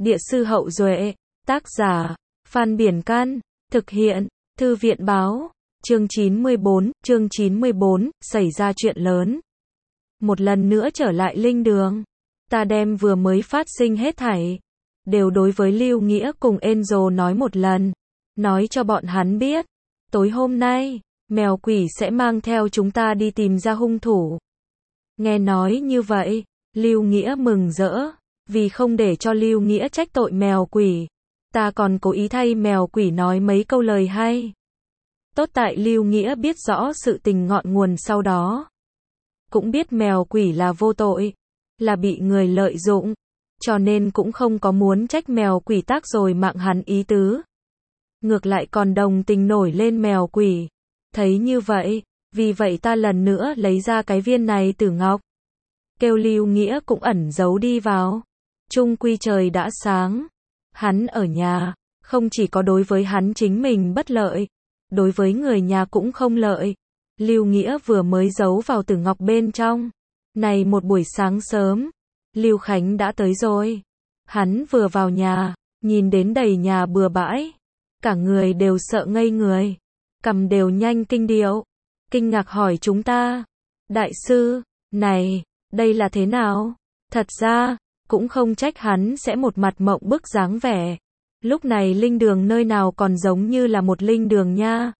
Địa sư Hậu Duệ, tác giả, Phan Biển Can, thực hiện, Thư viện Báo, chương 94, xảy ra chuyện lớn. Một lần nữa trở lại linh đường, ta đem vừa mới phát sinh hết thảy, đều đối với Lưu Nghĩa cùng Enzo nói một lần, nói cho bọn hắn biết, tối hôm nay, mèo quỷ sẽ mang theo chúng ta đi tìm ra hung thủ. Nghe nói như vậy, Lưu Nghĩa mừng rỡ, vì không để cho Lưu Nghĩa trách tội mèo quỷ, ta còn cố ý thay mèo quỷ nói mấy câu lời hay. Tốt tại Lưu Nghĩa biết rõ sự tình ngọn nguồn sau đó. Cũng biết mèo quỷ là vô tội, là bị người lợi dụng, cho nên cũng không có muốn trách mèo quỷ tác rồi mạng hắn ý tứ. Ngược lại còn đồng tình nổi lên mèo quỷ. Thấy như vậy, vì vậy ta lần nữa lấy ra cái viên này tử ngọc. Kêu Lưu Nghĩa cũng ẩn giấu đi vào. Chung quy trời đã sáng. Hắn ở nhà, không chỉ có đối với hắn chính mình bất lợi, đối với người nhà cũng không lợi. Lưu Nghĩa vừa mới giấu vào tử ngọc bên trong. Này một buổi sáng sớm, Lưu Khánh đã tới rồi. Hắn vừa vào nhà, nhìn đến đầy nhà bừa bãi. Cả người đều sợ ngây người. Cầm đều nhanh kinh điệu. Kinh ngạc hỏi chúng ta. Đại sư, này, đây là thế nào? Thật ra, cũng không trách hắn sẽ một mặt mộng bức dáng vẻ. Lúc này linh đường nơi nào còn giống như là một linh đường nha.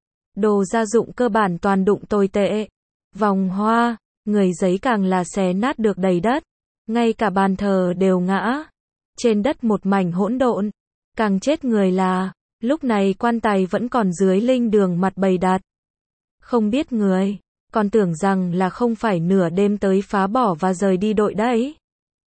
Đồ gia dụng cơ bản toàn đụng tồi tệ. Vòng hoa, người giấy càng là xé nát được đầy đất. Ngay cả bàn thờ đều ngã. Trên đất một mảnh hỗn độn. Càng chết người là, lúc này quan tài vẫn còn dưới linh đường mặt bày đặt. Không biết người, còn tưởng rằng là không phải nửa đêm tới phá bỏ và rời đi đội đấy.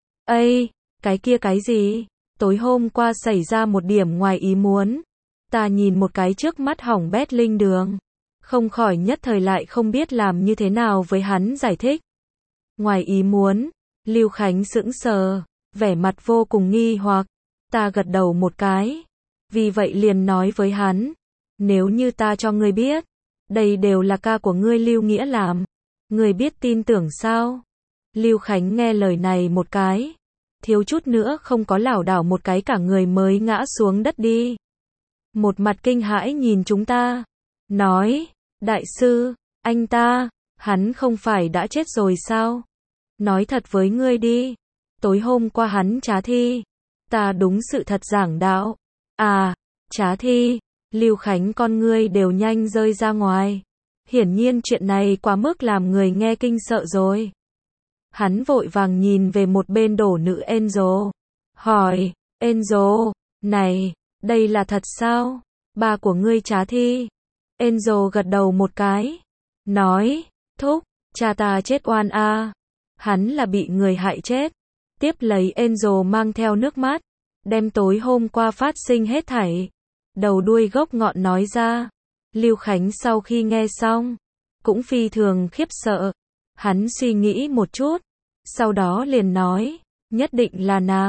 Ây, cái kia cái gì? Tối hôm qua xảy ra một điểm ngoài ý muốn. Ta nhìn một cái trước mắt hỏng bét linh đường. Không khỏi nhất thời lại không biết làm như thế nào với hắn giải thích. Ngoài ý muốn, Lưu Khánh sững sờ, vẻ mặt vô cùng nghi hoặc. Ta gật đầu một cái. Vì vậy liền nói với hắn. Nếu như ta cho ngươi biết, đây đều là ca của ngươi Lưu Nghĩa làm. Ngươi biết tin tưởng sao? Lưu Khánh nghe lời này một cái. Thiếu chút nữa không có lảo đảo một cái cả người mới ngã xuống đất đi. Một mặt kinh hãi nhìn chúng ta. Nói, đại sư, anh ta, hắn không phải đã chết rồi sao? Nói thật với ngươi đi. Tối hôm qua hắn trá thi. Ta đúng sự thật giảng đạo. À, trá thi. Lưu Khánh con ngươi đều nhanh rơi ra ngoài. Hiển nhiên chuyện này quá mức làm người nghe kinh sợ rồi. Hắn vội vàng nhìn về một bên đổ nữ Enzo. Hỏi, Enzo, này, đây là thật sao? Ba của ngươi trá thi. Enzo gật đầu một cái. Nói, thúc, cha ta chết oan a. Hắn là bị người hại chết. Tiếp lấy Enzo mang theo nước mắt. Đem tối hôm qua phát sinh hết thảy. Đầu đuôi gốc ngọn nói ra. Lưu Khánh sau khi nghe xong, cũng phi thường khiếp sợ. Hắn suy nghĩ một chút. Sau đó liền nói, nhất định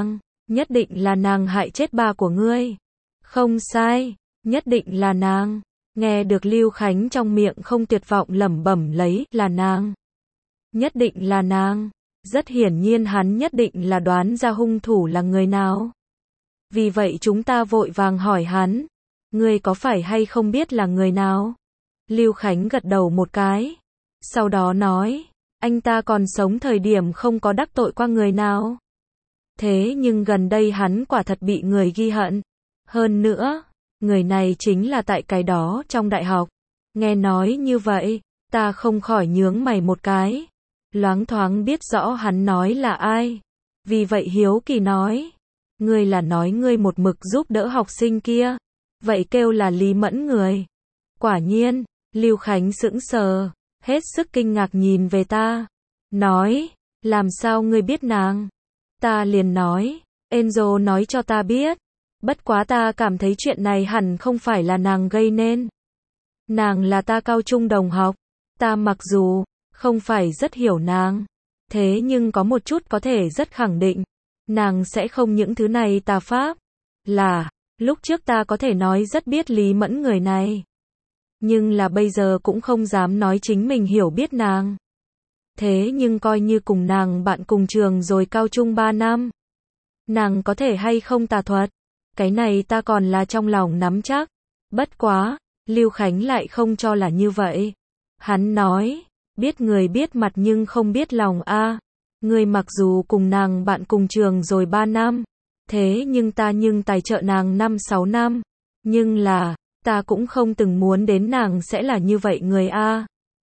là nàng hại chết ba của ngươi. Không sai, nhất định là nàng. Nghe được Lưu Khánh trong miệng không tuyệt vọng lẩm bẩm lấy là nàng. Nhất định là nàng. Rất hiển nhiên hắn nhất định là đoán ra hung thủ là người nào. Vì vậy chúng ta vội vàng hỏi hắn, ngươi có phải hay không biết là người nào? Lưu Khánh gật đầu một cái. Sau đó nói, anh ta còn sống thời điểm không có đắc tội qua người nào. Thế nhưng gần đây hắn quả thật bị người ghi hận. Hơn nữa, người này chính là tại cái đó trong đại học. Nghe nói như vậy, ta không khỏi nhướng mày một cái. Loáng thoáng biết rõ hắn nói là ai. Vì vậy hiếu kỳ nói, ngươi là nói ngươi một mực giúp đỡ học sinh kia. Vậy kêu là Lý Mẫn người. Quả nhiên, Lưu Khánh sững sờ, hết sức kinh ngạc nhìn về ta. Nói, làm sao ngươi biết nàng? Ta liền nói, Enzo nói cho ta biết. Bất quá ta cảm thấy chuyện này hẳn không phải là nàng gây nên. Nàng là ta cao trung đồng học. Ta mặc dù không phải rất hiểu nàng, thế nhưng có một chút có thể rất khẳng định. Nàng sẽ không những thứ này tà pháp. Là, lúc trước ta có thể nói rất biết Lý Mẫn người này. Nhưng là bây giờ cũng không dám nói chính mình hiểu biết nàng. Thế nhưng coi như cùng nàng bạn cùng trường rồi cao trung 3 năm. nàng có thể hay không tà thuật. Cái này ta còn là trong lòng nắm chắc. Bất quá, Lưu Khánh lại không cho là như vậy. Hắn nói, biết người biết mặt nhưng không biết lòng a. Ngươi mặc dù cùng nàng bạn cùng trường rồi 3 năm, thế nhưng ta tài trợ nàng 5-6 năm. Nhưng là, ta cũng không từng muốn đến nàng sẽ là như vậy người a.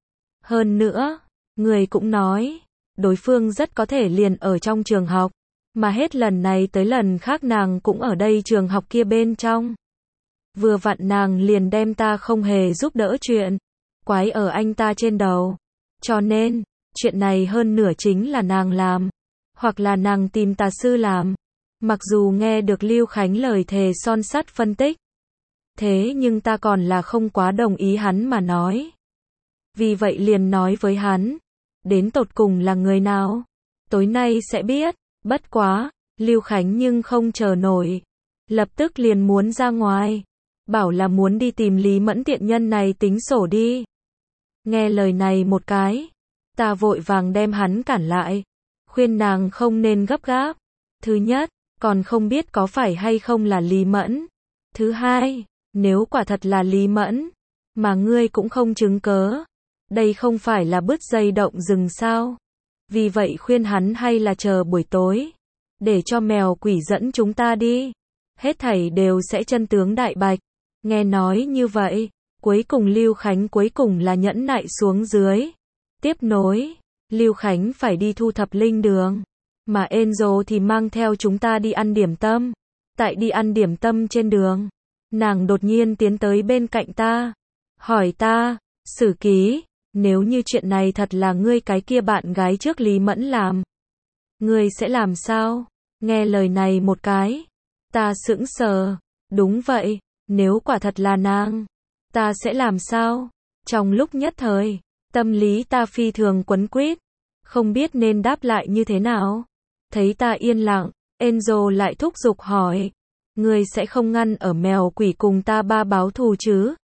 Hơn nữa, người cũng nói, đối phương rất có thể liền ở trong trường học, mà hết lần này tới lần khác nàng cũng ở đây trường học kia bên trong. Vừa vặn nàng liền đem ta không hề giúp đỡ chuyện, quái ở anh ta trên đầu. Cho nên, chuyện này hơn nửa chính là nàng làm, hoặc là nàng tìm tà sư làm. Mặc dù nghe được Lưu Khánh lời thề son sắt phân tích, thế nhưng ta còn là không quá đồng ý hắn mà nói. Vì vậy liền nói với hắn, đến tột cùng là người nào? Tối nay sẽ biết. Bất quá, Lưu Khánh nhưng không chờ nổi, lập tức liền muốn ra ngoài, bảo là muốn đi tìm Lý Mẫn tiện nhân này tính sổ đi. Nghe lời này một cái, ta vội vàng đem hắn cản lại, khuyên nàng không nên gấp gáp. Thứ nhất, còn không biết có phải hay không là Lý Mẫn. Thứ hai, nếu quả thật là Lý Mẫn, mà ngươi cũng không chứng cớ, đây không phải là bứt dây động rừng sao? Vì vậy khuyên hắn hay là chờ buổi tối, để cho mèo quỷ dẫn chúng ta đi. Hết thảy đều sẽ chân tướng đại bạch. Nghe nói như vậy, cuối cùng Lưu Khánh cuối cùng là nhẫn nại xuống dưới. Tiếp nối, Lưu Khánh phải đi thu thập linh đường, mà Enzo thì mang theo chúng ta đi ăn điểm tâm. Tại đi ăn điểm tâm trên đường, nàng đột nhiên tiến tới bên cạnh ta, hỏi ta, Sử Ký, nếu như chuyện này thật là ngươi cái kia bạn gái trước Lý Mẫn làm, ngươi sẽ làm sao? Nghe lời này một cái, ta sững sờ. Đúng vậy, nếu quả thật là nàng, ta sẽ làm sao? Trong lúc nhất thời, tâm lý ta phi thường quấn quýt, không biết nên đáp lại như thế nào. Thấy ta yên lặng, Enzo lại thúc giục hỏi, ngươi sẽ không ngăn ở mèo quỷ cùng ta ba báo thù chứ?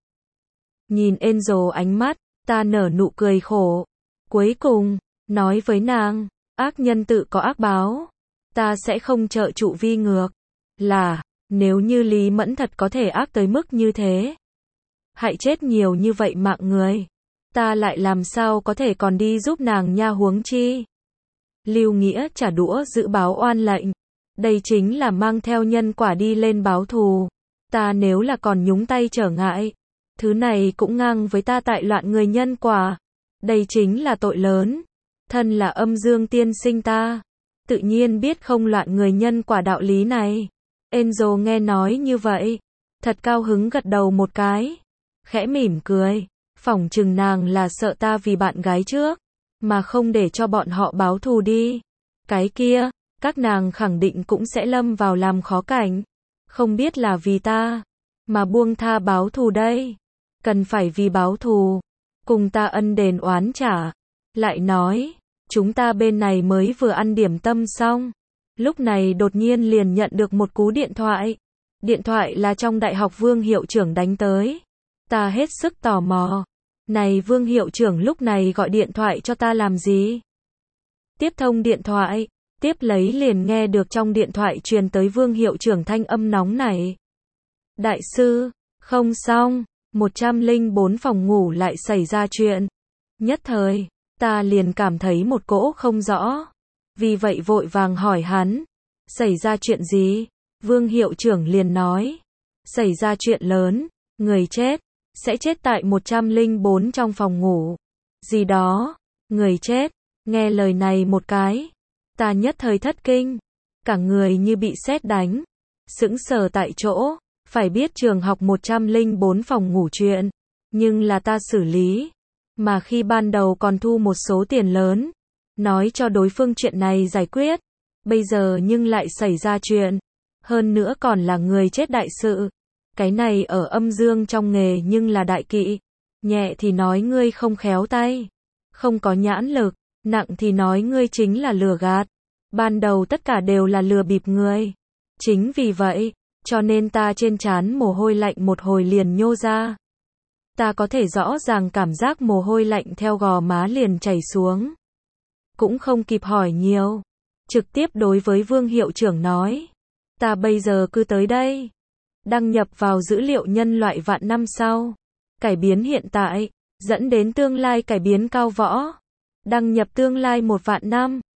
Nhìn Enzo ánh mắt, ta nở nụ cười khổ. Cuối cùng, nói với nàng, ác nhân tự có ác báo. Ta sẽ không trợ trụ vi ngược. Là, nếu như Lý Mẫn thật có thể ác tới mức như thế, hại chết nhiều như vậy mạng người, ta lại làm sao có thể còn đi giúp nàng nha, huống chi. Lưu Nghĩa trả đũa giữ báo oan lệnh. Đây chính là mang theo nhân quả đi lên báo thù. Ta nếu là còn nhúng tay trở ngại, thứ này cũng ngang với ta tại loạn người nhân quả. Đây chính là tội lớn. Thân là âm dương tiên sinh ta, tự nhiên biết không loạn người nhân quả đạo lý này. Enzo nghe nói như vậy, thật cao hứng gật đầu một cái, khẽ mỉm cười, phỏng chừng nàng là sợ ta vì bạn gái trước, mà không để cho bọn họ báo thù đi. Cái kia, các nàng khẳng định cũng sẽ lâm vào làm khó cảnh, không biết là vì ta, mà buông tha báo thù đây. Cần phải vì báo thù, cùng ta ân đền oán trả. Lại nói, chúng ta bên này mới vừa ăn điểm tâm xong. Lúc này đột nhiên liền nhận được một cú điện thoại. Điện thoại là trong đại học Vương hiệu trưởng đánh tới. Ta hết sức tò mò. Này Vương hiệu trưởng lúc này gọi điện thoại cho ta làm gì? Tiếp thông điện thoại, tiếp lấy liền nghe được trong điện thoại truyền tới Vương hiệu trưởng thanh âm nóng nảy. Đại sư, không xong, 104 phòng ngủ lại xảy ra chuyện. Nhất thời, ta liền cảm thấy một cỗ không rõ. Vì vậy vội vàng hỏi hắn, xảy ra chuyện gì? Vương hiệu trưởng liền nói, xảy ra chuyện lớn, người chết, sẽ chết tại 104 trong phòng ngủ. Gì đó, người chết, nghe lời này một cái, ta nhất thời thất kinh, cả người như bị sét đánh, sững sờ tại chỗ. Phải biết trường học 104 phòng ngủ chuyện, nhưng là ta xử lý, mà khi ban đầu còn thu một số tiền lớn, nói cho đối phương chuyện này giải quyết, bây giờ nhưng lại xảy ra chuyện, hơn nữa còn là người chết đại sự. Cái này ở âm dương trong nghề nhưng là đại kỵ, nhẹ thì nói ngươi không khéo tay, không có nhãn lực, nặng thì nói ngươi chính là lừa gạt. Ban đầu tất cả đều là lừa bịp người. Chính vì vậy, cho nên ta trên trán mồ hôi lạnh một hồi liền nhô ra. Ta có thể rõ ràng cảm giác mồ hôi lạnh theo gò má liền chảy xuống. Cũng không kịp hỏi nhiều, trực tiếp đối với Vương hiệu trưởng nói, Ta bây giờ cứ tới đây. Đăng nhập vào dữ liệu nhân loại vạn năm sau. Cải biến hiện tại, dẫn đến tương lai cải biến cao võ. Đăng nhập tương lai 1 vạn năm.